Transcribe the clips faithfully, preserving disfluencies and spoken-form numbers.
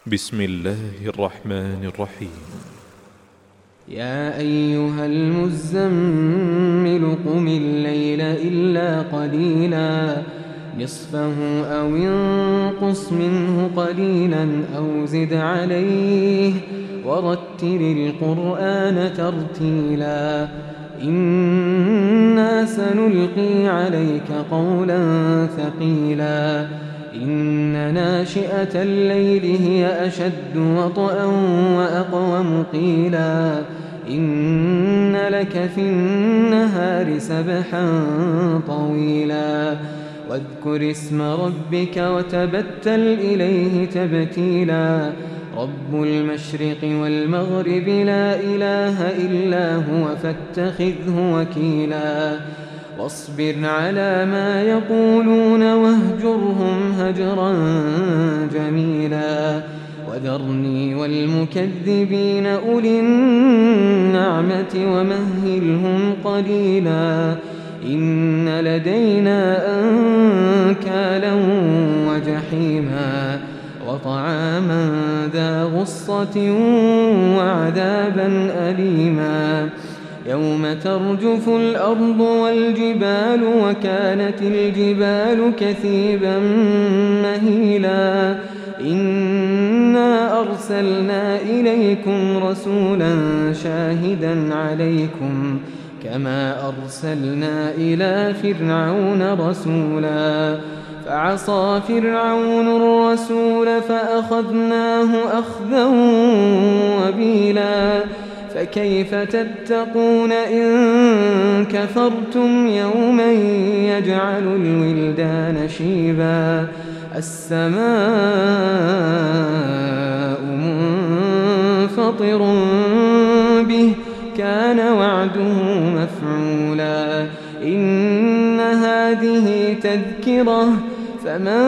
بسم الله الرحمن الرحيم. يا أيها المزمل قم الليل إلا قليلا نصفه أو انقص منه قليلا أو زد عليه ورتل القرآن ترتيلا إنا سنلقي عليك قولا ثقيلا إن ناشئة الليل هي أشد وطئا وأقوم قيلا إن لك في النهار سبحا طويلا واذكر اسم ربك وتبتل إليه تبتيلا رب المشرق والمغرب لا إله إلا هو فاتخذه وكيلا واصبر على ما يقولون واهجرهم هجرا جميلا وذرني والمكذبين أولي النعمة ومهلهم قليلا إن لدينا أنكالا وجحيما وطعاما ذا غصة وعذابا أليما يوم ترجف الأرض والجبال وكانت الجبال كثيبا مهيلا إنا أرسلنا إليكم رسولا شاهدا عليكم كما أرسلنا إلى فرعون رسولا فعصى فرعون الرسول فأخذناه أخذا وبيلا فكيف تتقون إن كفرتم يوما يجعل الولدان شيبا السماء منفطر به كان وعده مفعولا إن هذه تذكرة فمن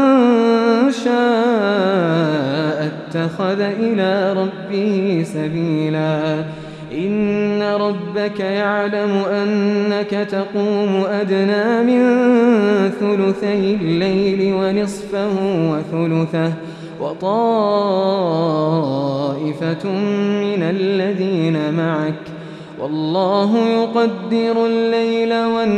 شاء اتخذ إلى ربه سبيلا إن ربك يعلم أنك تقوم أدنى من ثلثي الليل ونصفه وثلثه وطائفة من الذين معك والله يقدر الليل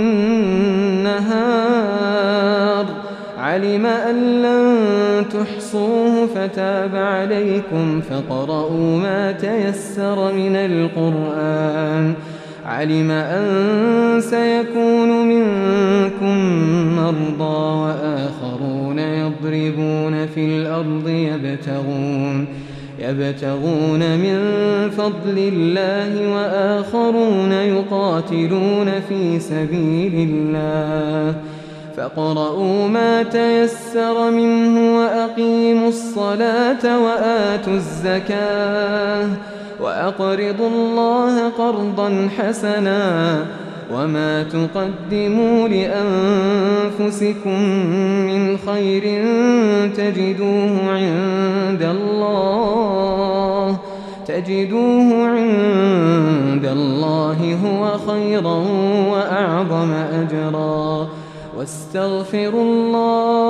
والنهار علم أن لن تحصوه فتاب عليكم فاقرؤوا ما تيسر من القرآن علم أن سيكون منكم مرضى وآخرون يضربون في الأرض يبتغون يبتغون من فضل الله وآخرون يقاتلون في سبيل الله فاقرؤوا ما تيسر منه وأقيموا الصلاة وآتوا الزكاة وأقرضوا الله قرضا حسنا وما تقدموا لأنفسكم من خير تجدوه عند الله تجدوه عند الله هو خيرا وأعظم أجرا واستغفروا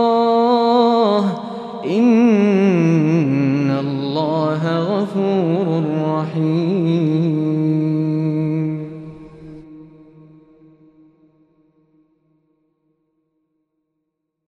الله إن الله غفور